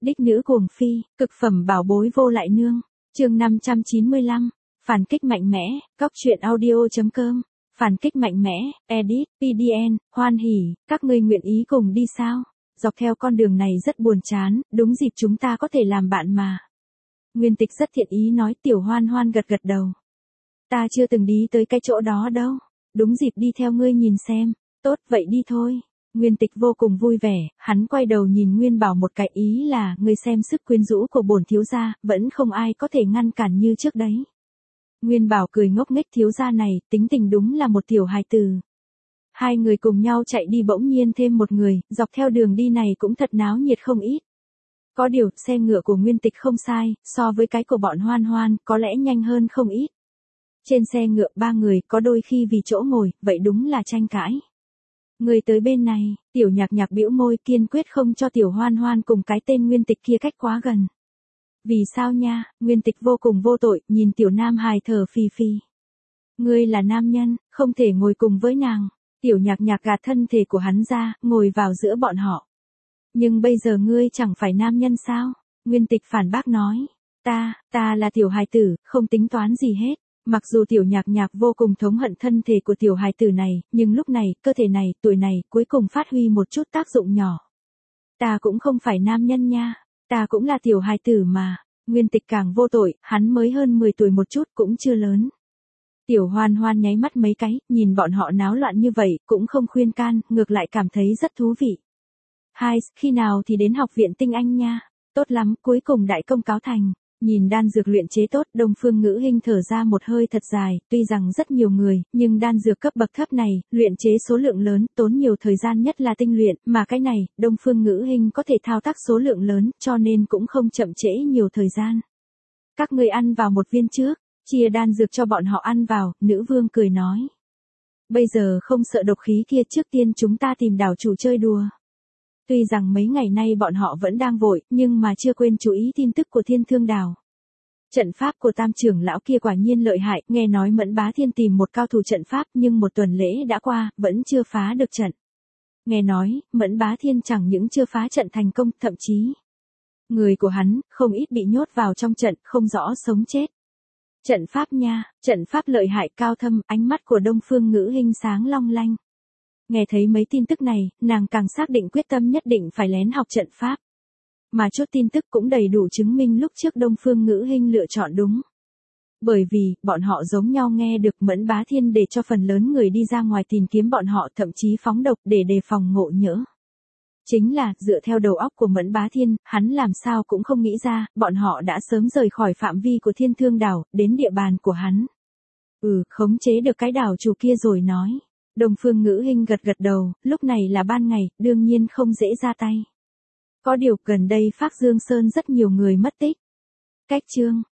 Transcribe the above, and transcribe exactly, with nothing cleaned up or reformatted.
Đích nữ cuồng phi, cực phẩm bảo bối vô lại nương. Chương năm trăm chín mươi lăm. Phản kích mạnh mẽ, cóc truyện audio.com. Phản kích mạnh mẽ, edit, pê đê en, hoan hỉ, các ngươi nguyện ý cùng đi sao? Dọc theo con đường này rất buồn chán, đúng dịp chúng ta có thể làm bạn mà. Nguyên Tịch rất thiện ý nói. Tiểu Hoan Hoan gật gật đầu. Ta chưa từng đi tới cái chỗ đó đâu. Đúng dịp đi theo ngươi nhìn xem. Tốt vậy đi thôi. Nguyên Tịch vô cùng vui vẻ, hắn quay đầu nhìn Nguyên Bảo một cái ý là, người xem sức quyến rũ của bổn thiếu gia, vẫn không ai có thể ngăn cản như trước đấy. Nguyên Bảo cười ngốc nghếch, thiếu gia này, tính tình đúng là một tiểu hài tử. Hai người cùng nhau chạy đi, bỗng nhiên thêm một người, dọc theo đường đi này cũng thật náo nhiệt không ít. Có điều, xe ngựa của Nguyên Tịch không sai, so với cái của bọn Hoan Hoan, có lẽ nhanh hơn không ít. Trên xe ngựa ba người, có đôi khi vì chỗ ngồi, vậy đúng là tranh cãi. Người tới bên này, Tiểu Nhạc Nhạc bĩu môi, kiên quyết không cho Tiểu Hoan Hoan cùng cái tên Nguyên Tịch kia cách quá gần. Vì sao nha? Nguyên Tịch vô cùng vô tội, nhìn Tiểu Nam hài thở phì phì. Ngươi là nam nhân, không thể ngồi cùng với nàng. Tiểu Nhạc Nhạc gạt thân thể của hắn ra, ngồi vào giữa bọn họ. Nhưng bây giờ ngươi chẳng phải nam nhân sao? Nguyên Tịch phản bác nói. Ta, ta là tiểu hài tử, không tính toán gì hết. Mặc dù Tiểu Nhạc Nhạc vô cùng thống hận thân thể của tiểu hài tử này, nhưng lúc này, cơ thể này, tuổi này, cuối cùng phát huy một chút tác dụng nhỏ. Ta cũng không phải nam nhân nha, ta cũng là tiểu hài tử mà. Nguyên Tịch càng vô tội, hắn mới hơn mười tuổi một chút, cũng chưa lớn. Tiểu Hoan Hoan nháy mắt mấy cái, nhìn bọn họ náo loạn như vậy, cũng không khuyên can, ngược lại cảm thấy rất thú vị. Hai, khi nào thì đến học viện tinh anh nha? Tốt lắm, cuối cùng đại công cáo thành. Nhìn đan dược luyện chế tốt, Đông Phương Ngữ Hinh thở ra một hơi thật dài, tuy rằng rất nhiều người, nhưng đan dược cấp bậc thấp này, luyện chế số lượng lớn, tốn nhiều thời gian, nhất là tinh luyện, mà cái này, Đông Phương Ngữ Hinh có thể thao tác số lượng lớn, cho nên cũng không chậm trễ nhiều thời gian. Các ngươi ăn vào một viên trước, chia đan dược cho bọn họ ăn vào, nữ vương cười nói. Bây giờ không sợ độc khí kia, trước tiên chúng ta tìm đảo chủ chơi đùa. Tuy rằng mấy ngày nay bọn họ vẫn đang vội, nhưng mà chưa quên chú ý tin tức của Thiên Thương Đảo. Trận pháp của Tam trưởng lão kia quả nhiên lợi hại, nghe nói Mẫn Bá Thiên tìm một cao thủ trận pháp, nhưng một tuần lễ đã qua, vẫn chưa phá được trận. Nghe nói, Mẫn Bá Thiên chẳng những chưa phá trận thành công, thậm chí người của hắn không ít bị nhốt vào trong trận, không rõ sống chết. Trận pháp nha, trận pháp lợi hại cao thâm, ánh mắt của Đông Phương Ngữ Hinh sáng long lanh. Nghe thấy mấy tin tức này, nàng càng xác định quyết tâm nhất định phải lén học trận pháp. Mà chút tin tức cũng đầy đủ chứng minh lúc trước Đông Phương Ngữ Hinh lựa chọn đúng. Bởi vì, bọn họ giống nhau nghe được Mẫn Bá Thiên để cho phần lớn người đi ra ngoài tìm kiếm bọn họ, thậm chí phóng độc để đề phòng ngộ nhỡ. Chính là, dựa theo đầu óc của Mẫn Bá Thiên, hắn làm sao cũng không nghĩ ra, bọn họ đã sớm rời khỏi phạm vi của Thiên Thương Đảo, đến địa bàn của hắn. Ừ, khống chế được cái đảo chủ kia rồi nói. Đông Phương Ngữ Hinh gật gật đầu, lúc này là ban ngày, đương nhiên không dễ ra tay. Có điều, gần đây Phác Dương Sơn rất nhiều người mất tích. Cách chương,